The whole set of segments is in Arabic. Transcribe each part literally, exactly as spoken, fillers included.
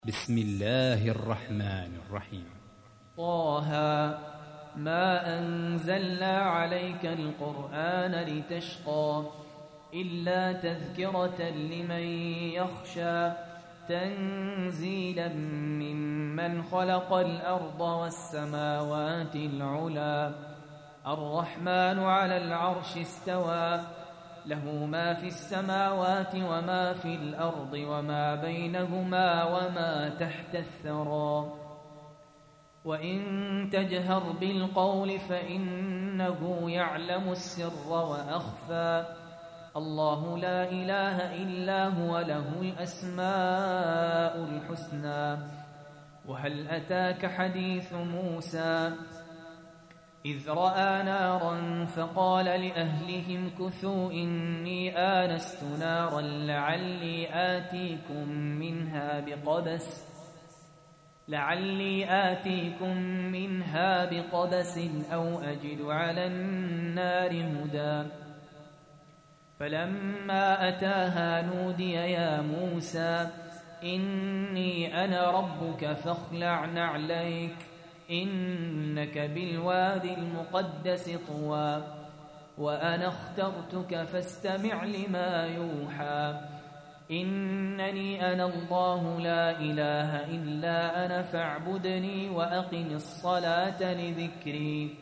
بسم الله الرحمن الرحيم. طه ما أنزلنا عليك القرآن لتشقى إلا تذكرة لمن يخشى تنزيلا ممن خلق الأرض والسماوات العلى الرحمن على العرش استوى له ما في السماوات وما في الأرض وما بينهما وما تحت الثرى وإن تجهر بالقول فإنه يعلم السر وأخفى الله لا إله إلا هو له الأسماء الحسنى وهل أتاك حديث موسى إذ رأى نارا فقال لأهلهم كثوا إني آنست نارا لعلي آتيكم منها بقبس لعلي آتيكم منها بقبس أو أجد على النار هدى فلما أتاها نودي يا موسى إني أنا ربك فاخلع نعليك إنك بالوادي المقدس طوى وأنا اخترتك فاستمع لما يوحى إنني أنا الله لا إله إلا أنا فاعبدني وأقم الصلاة لذكري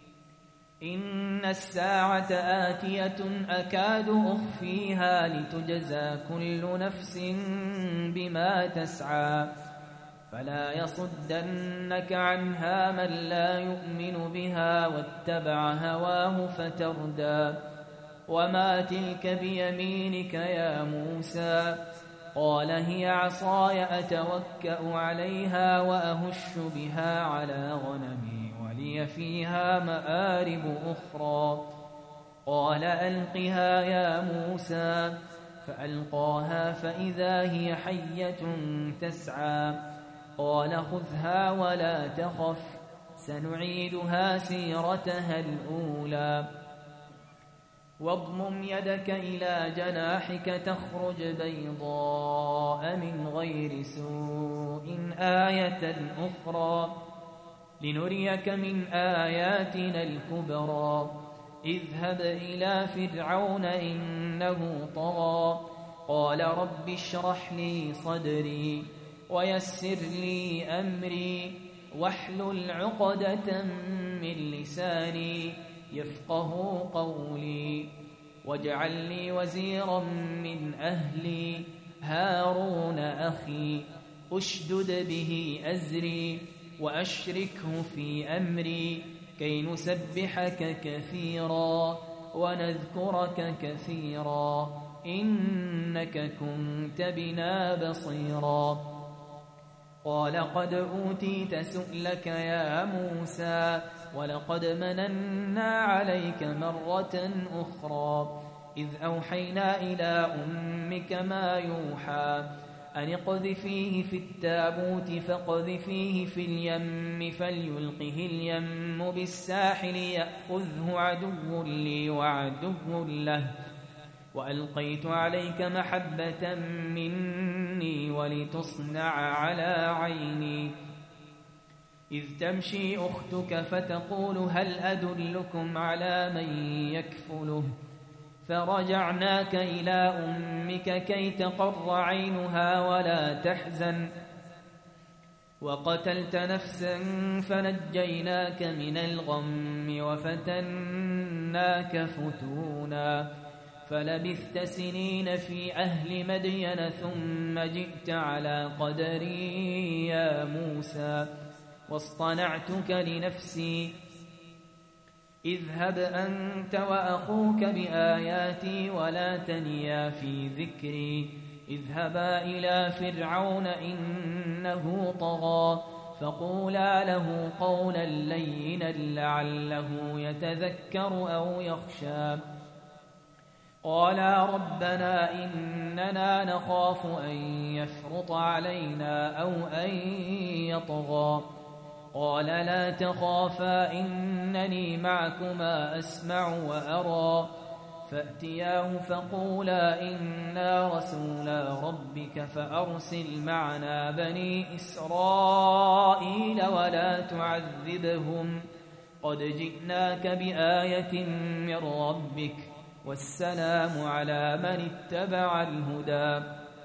إن الساعة آتية أكاد أخفيها لتجزى كل نفس بما تسعى فلا يصدنك عنها من لا يؤمن بها واتبع هواه فتردى وما تلك بيمينك يا موسى قال هي عصاي أتوكأ عليها وأهش بها على غنمي ولي فيها مآرب أخرى قال ألقها يا موسى فألقاها فإذا هي حية تسعى قال خذها ولا تخف سنعيدها سيرتها الأولى واضمم يدك إلى جناحك تخرج بيضاء من غير سوء آية أخرى لنريك من آياتنا الكبرى اذهب إلى فرعون إنه طغى قال رب اشرح لي صدري ويسر لي أمري واحلل عقدة من لساني يفقه قولي واجعل لي وزيرا من أهلي هارون أخي أشدد به أزري وأشركه في أمري كي نسبحك كثيرا ونذكرك كثيرا إنك كنت بنا بصيرا قال قد أوتيت سؤلك يا موسى ولقد مننا عليك مرة أخرى إذ أوحينا إلى أمك ما يوحى أن اقذفيه في التابوت فاقذفيه في اليم فليلقه اليم بالساحل يأخذه عدو لي وعدو له وألقيت عليك محبة مني ولتصنع على عيني إذ تمشي أختك فتقول هل أدلكم على من يكفله فرجعناك إلى أمك كي تقر عينها ولا تحزن وقتلت نفسا فنجيناك من الغم وفتناك فتونا فلبثت سنين في أهل مدين ثم جئت على قدري يا موسى واصطنعتك لنفسي اذهب أنت وأخوك بآياتي ولا تنيا في ذكري اذهبا إلى فرعون إنه طغى فقولا له قولا لينا لعله يتذكر أو يخشى قالا ربنا إننا نخاف أن يفرط علينا أو أن يطغى قال لا تخافا إنني معكما أسمع وأرى فأتياه فقولا إنا رسولا ربك فأرسل معنا بني إسرائيل ولا تعذبهم قد جئناك بآية من ربك والسلام على من اتبع الهدى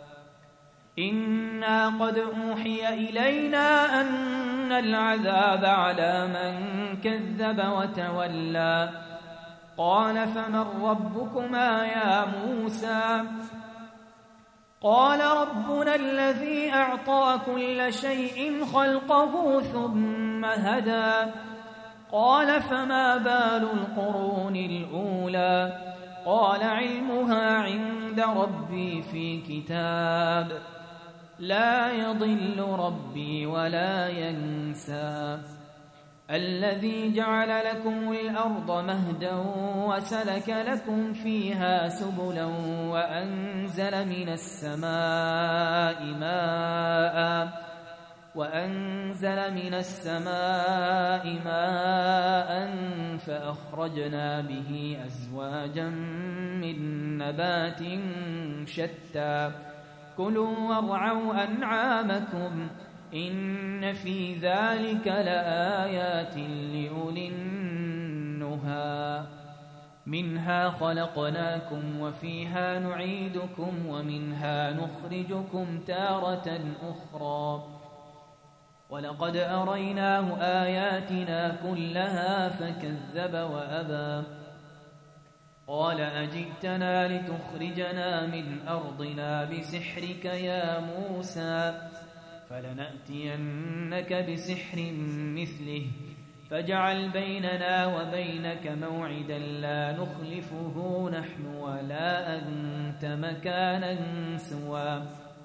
إنا قد أوحي إلينا أن العذاب على من كذب وتولى قال فمن ربكما يا موسى قال ربنا الذي أعطى كل شيء خلقه ثم هدى قال فما بال القرون الأولى قال علمها عند ربي في كتاب لا يضل ربي ولا ينسى الذي جعل لكم الأرض مهدا وسلك لكم فيها سبلا وأنزل من السماء ماء وأنزل من السماء ماء فأخرجنا به أزواجا من نبات شتى كلوا وارعوا أنعامكم إن في ذلك لآيات لأولي النهى منها خلقناكم وفيها نعيدكم ومنها نخرجكم تارة أخرى ولقد أريناه آياتنا كلها فكذب وأبى قال أجئتنا لتخرجنا من أرضنا بسحرك يا موسى فلنأتينك بسحر مثله فاجعل بيننا وبينك موعدا لا نخلفه نحن ولا أنت مكانا سوى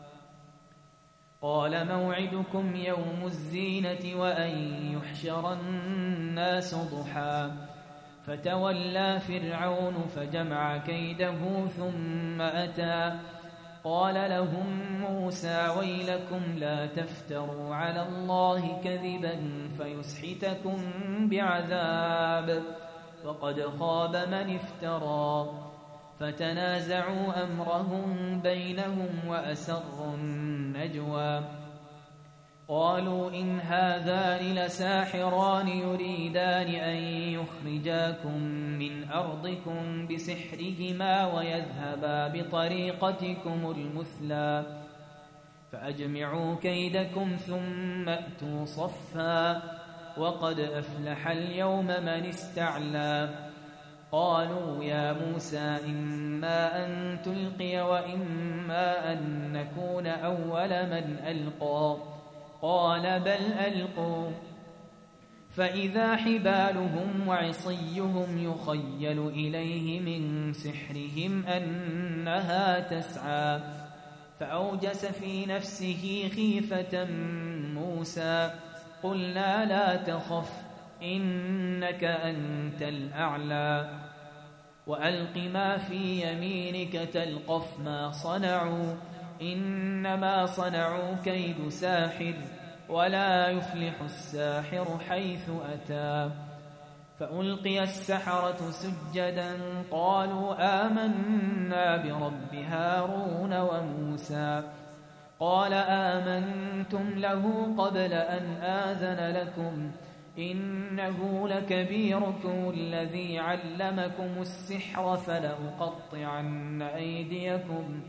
قال موعدكم يوم الزينة وأن يحشر الناس ضحى فتولى فرعون فجمع كيده ثم أتى قال لهم موسى ويلكم لا تفتروا على الله كذبا فيسحتكم بعذاب وقد خاب من افترى فتنازعوا أمرهم بينهم وأسروا النجوى قالوا إن هذان لساحران يريدان أن يخرجاكم من أرضكم بسحرهما ويذهبا بطريقتكم المثلى فأجمعوا كيدكم ثم أتوا صفا وقد أفلح اليوم من استعلى قالوا يا موسى إما أن تلقي وإما أن نكون أول من ألقى قال بل ألقوا فإذا حبالهم وعصيهم يخيل إليه من سحرهم أنها تسعى فأوجس في نفسه خيفة موسى قلنا لا تخف إنك أنت الأعلى وألق ما في يمينك تلقف ما صنعوا إنما صنعوا كيد ساحر ولا يفلح الساحر حيث أتى فألقي السحرة سجدا قالوا آمنا برب هارون وموسى قال آمنتم له قبل أن آذن لكم إنه لكبيركم الذي علمكم السحر فلأقطعن أيديكم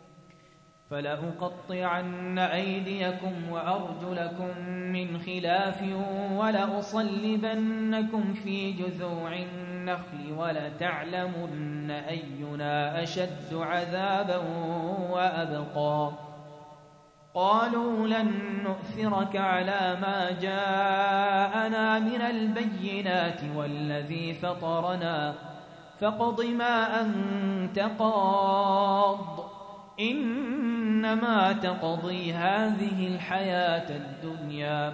فلأقطعن أيديكم وأرجلكم من خلاف ولأصلبنكم في جذوع النخل ولتعلمن أينا أشد عذابا وأبقى قالوا لن نؤثرك على ما جاءنا من البينات والذي فطرنا فاقض ما أنت قاض إنما تقضي هذه الحياة الدنيا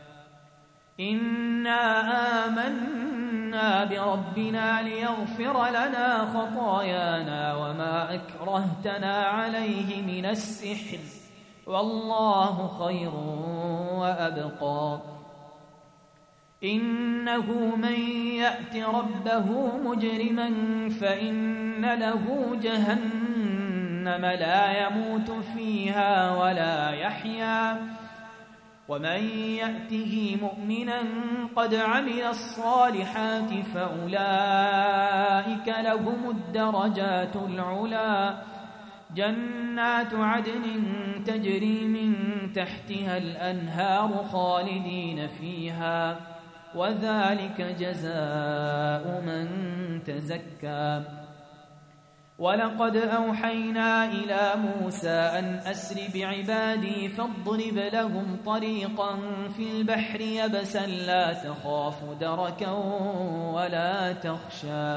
إنا آمنا بربنا ليغفر لنا خطايانا وما أكرهتنا عليه من السحر والله خير وأبقى إنه من يأت ربه مجرما فإن له جهنم لا يموت فيها ولا يحيا ومن يأته مؤمنا قد عمل الصالحات فأولئك لهم الدرجات العلا جنات عدن تجري من تحتها الأنهار خالدين فيها وذلك جزاء من تزكى ولقد أوحينا إلى موسى أن أسر بعبادي فاضرب لهم طريقا في البحر يبسا لا تخاف دركا ولا تخشى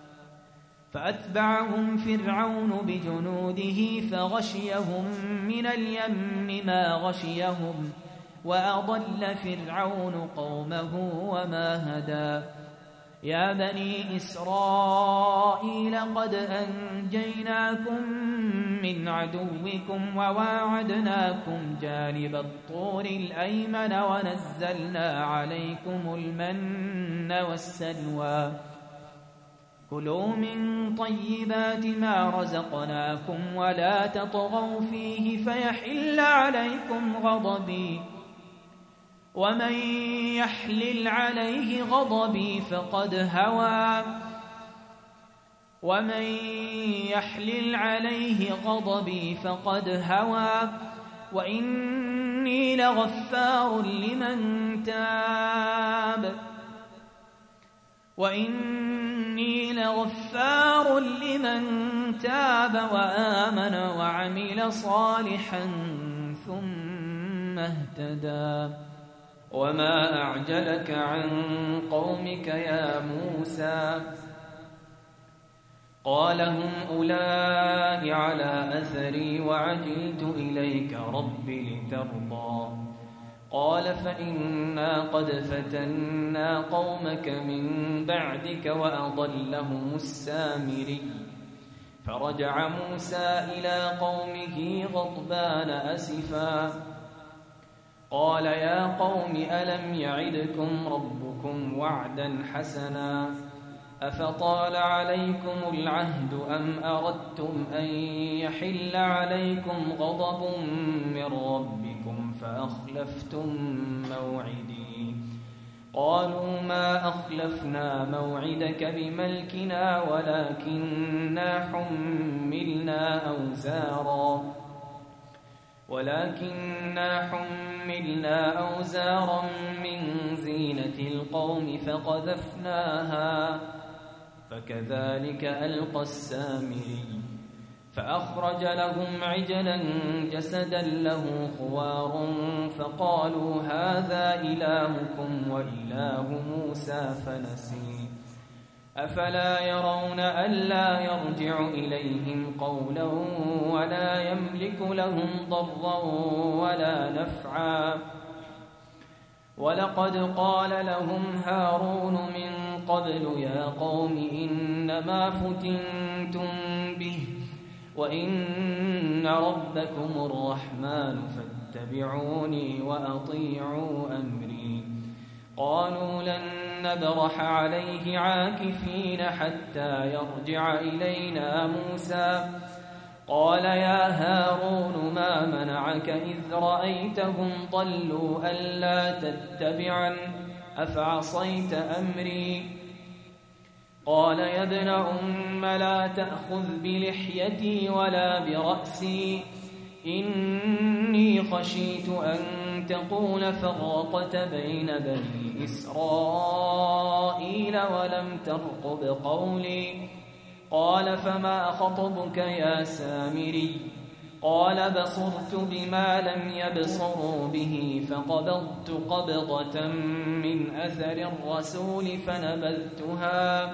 فأتبعهم فرعون بجنوده فغشيهم من اليم ما غشيهم وأضل فرعون قومه وما هدى يا بني إسرائيل قد أنجيناكم من عدوكم وواعدناكم جانب الطور الأيمن ونزلنا عليكم المن والسلوى كلوا من طيبات ما رزقناكم ولا تطغوا فيه فيحل عليكم غضبي ومن يحلل عليه غضبي فقد هوى ومن يحلل عليه غضبي فقد هوى وإني لغفار لمن تاب وإني لغفار لمن تاب وآمن وعمل صالحا ثم اهتدى وما أعجلك عن قومك يا موسى قال هم أولئك على أثري وعجلت إليك رب لترضى قال فإنا قد فتنا قومك من بعدك وأضلهم السامري فرجع موسى إلى قومه غضبان أسفا قال يا قوم ألم يعدكم ربكم وعدا حسنا أفطال عليكم العهد أم أردتم أن يحل عليكم غضب من ربكم فأخلفتم موعدي قالوا ما أخلفنا موعدك بملكنا ولكننا حملنا أوزارا ولكننا حملنا أوزارا من زينة القوم فقذفناها فكذلك ألقى السامري فأخرج لهم عجلا جسدا له خوار فقالوا هذا إلهكم وإله موسى فنسي أفلا يرون ألا يرجع إليهم قولا ولا يملك لهم ضرا ولا نفعا ولقد قال لهم هارون من قبل يا قوم إنما فتنتم به وإن ربكم الرحمن فاتبعوني وأطيعوا أمري قالوا لن نبرح عليه عاكفين حتى يرجع إلينا موسى قال يا هارون ما منعك إذ رأيتهم ضلوا ألا تتبعن أفعصيت أمري قال يا ابن أم لا تأخذ بلحيتي ولا برأسي إني خشيت أن تقول فرقت بين بني إسرائيل ولم ترقب قولي قال فما خطبك يا سامري قال بصرت بما لم يبصروا به فقبضت قبضة من أثر الرسول فنبذتها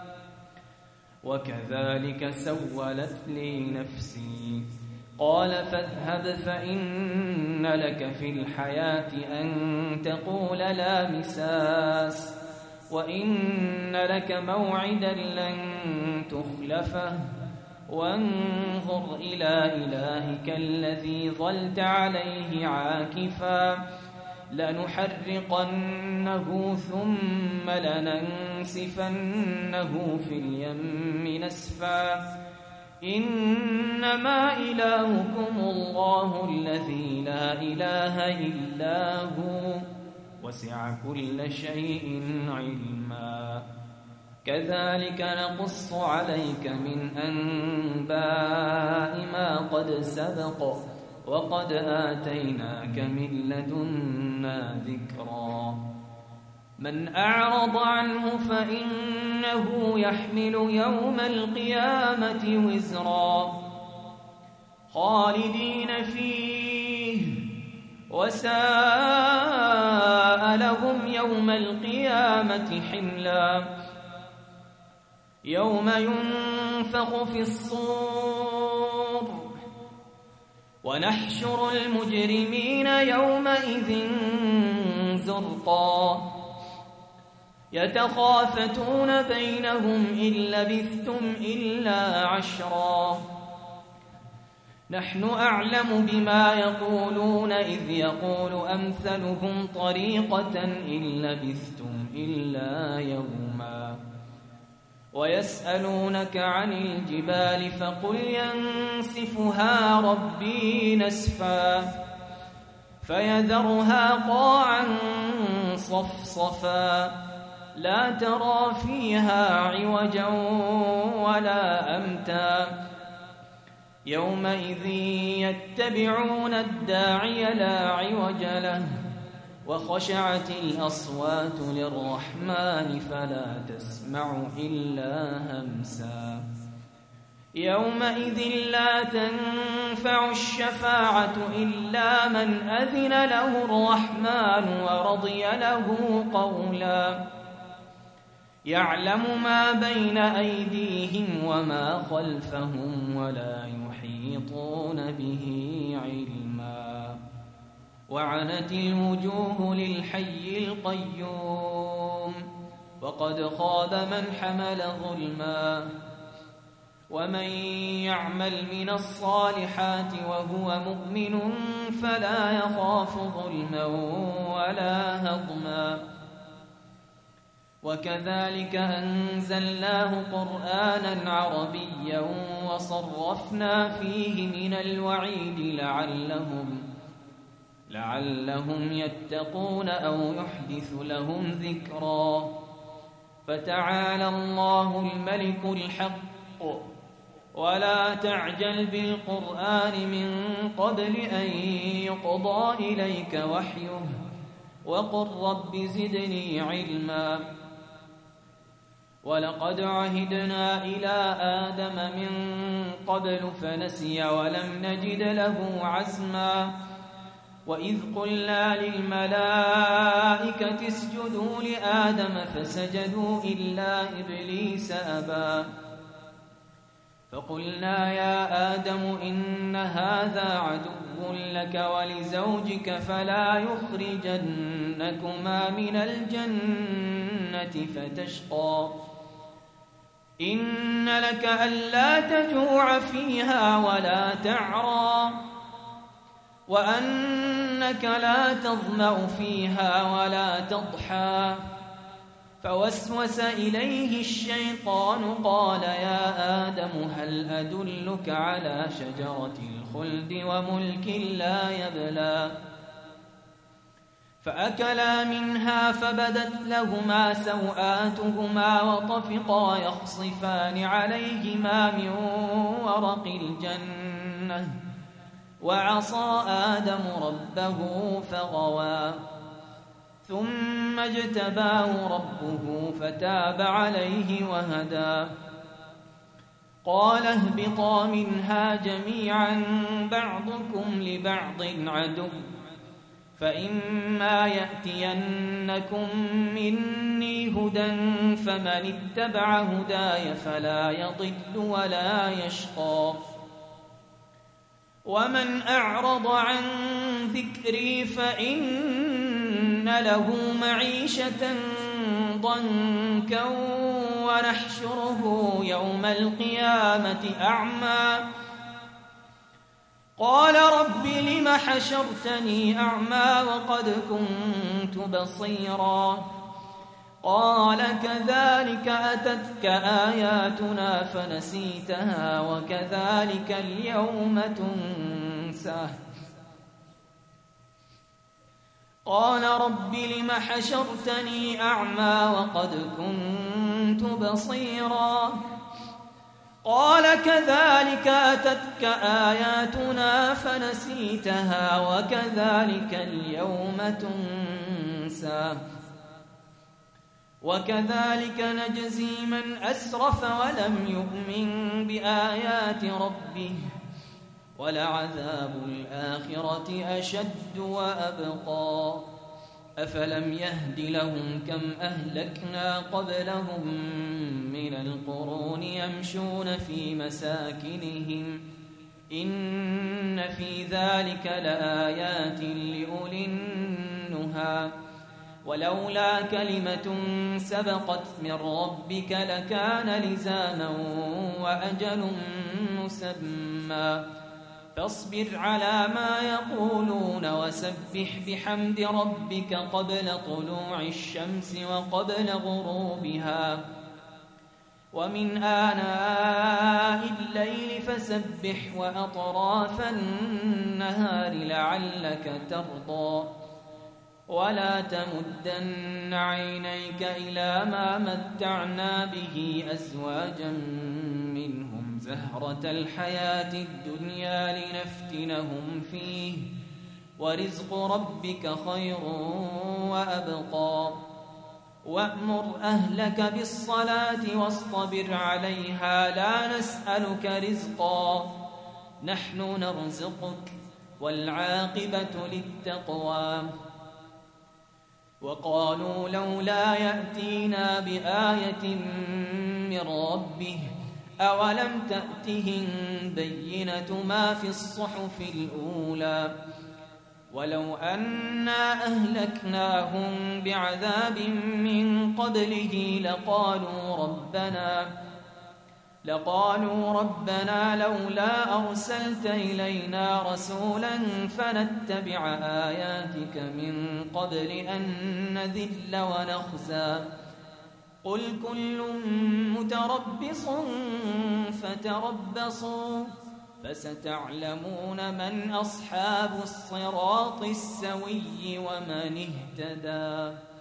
وكذلك سولت لي نفسي قال فاذهب فإن لك في الحياة أن تقول لا مساس وإن لك موعدا لن تخلفه وانظر إلى إلهك الذي ظلت عليه عاكفا لنحرقنه ثم لننسفنه في اليم نسفا إنما إلهكم الله الذي لا إله إلا هو وسع كل شيء علما كذلك نقص عليك من أنباء ما قد سبق وقد آتيناك من لدنا ذكرا من أعرض عنه فإنه يحمل يوم القيامة وزرا خالدين فيه وساء لهم يوم القيامة حملا يوم ينفخ في الصور ونحشر المجرمين يومئذ زرقا يتخافتون بينهم إن لبثتم إلا عشرا نحن أعلم بما يقولون إذ يقول أمثلهم طريقة إن لبثتم إلا يوما ويسألونك عن الجبال فقل ينسفها ربي نسفا فيذرها قاعا صفصفا لا ترى فيها عوجا ولا أمتا يومئذ يتبعون الداعي لا عوج له وخشعت الأصوات للرحمن فلا تسمع إلا همسا يومئذ لا تنفع الشفاعة إلا من أذن له الرحمن ورضي له قولا يعلم ما بين أيديهم وما خلفهم ولا يحيطون به علما وعنت الوجوه للحي القيوم وقد خاب من حمل ظلما ومن يعمل من الصالحات وهو مؤمن فلا يخاف ظلما ولا هضما وكذلك أنزلناه قرآنا عربيا وصرفنا فيه من الوعيد لعلهم لعلهم يتقون أو يحدث لهم ذكرا فتعالى الله الملك الحق ولا تعجل بالقرآن من قبل أن يقضى إليك وحيه وقل رب زدني علما ولقد عهدنا إلى آدم من قبل فنسي ولم نجد له عزما وإذ قلنا للملائكة اسجدوا لآدم فسجدوا إلا إبليس أبى فقلنا يا آدم إن هذا عدو لك ولزوجك فلا يخرجنكما من الجنة فتشقى إن لك ألا تجوع فيها ولا تعرى وأنك لا تظمأ فيها ولا تضحى فوسوس إليه الشيطان قال يا آدم هل أدلك على شجرة الخلد وملك لا يبلى فأكلا منها فبدت لهما سوآتهما وطفقا يخصفان عليهما من ورق الجنة وعصى آدم ربه فغوى ثم اجتباه ربه فتاب عليه وهدى قال اهبطا منها جميعا بعضكم لبعض عدو فإما يأتينكم مني هدى فمن اتبع هداي فلا يضل ولا يشقى ومن أعرض عن ذكري فإن له معيشة ضنكا ونحشره يوم القيامة أعمى قال رب لم حشرتني أعمى وقد كنت بصيرا قال كذلك أتتك آياتنا فنسيتها وكذلك اليوم تنسى قال رب لم حشرتني أعمى وقد كنت بصيرا قال كذلك أتتك آياتنا فنسيتها وكذلك اليوم تنسى وكذلك نجزي من أسرف ولم يؤمن بآيات ربه ولعذاب الآخرة أشد وأبقى أفلم يهد لهم كم أهلكنا قبلهم من القرون يمشون في مساكنهم إن في ذلك لآيات لأولي النهى ولولا كلمة سبقت من ربك لكان لزاما وأجل مسمى فاصبر على ما يقولون وسبح بحمد ربك قبل طلوع الشمس وقبل غروبها ومن آناء الليل فسبح وأطراف النهار لعلك ترضى ولا تمدن عينيك إلى ما متعنا به أزواجا منهم زهرة الحياة الدنيا لنفتنهم فيه ورزق ربك خير وأبقى وأمر أهلك بالصلاة واصطبر عليها لا نسألك رزقا نحن نرزقك والعاقبة للتقوى وقالوا لولا يأتينا بآية من ربه أولم تأتهم بينة ما في الصحف الأولى ولو أنا أهلكناهم بعذاب من قبله لقالوا ربنا لقالوا ربنا لولا أرسلت إلينا رسولا فنتبع آياتك من قبل أن نذل ونخزى قل كل متربص فتربصوا فستعلمون من أصحاب الصراط السوي ومن اهتدى.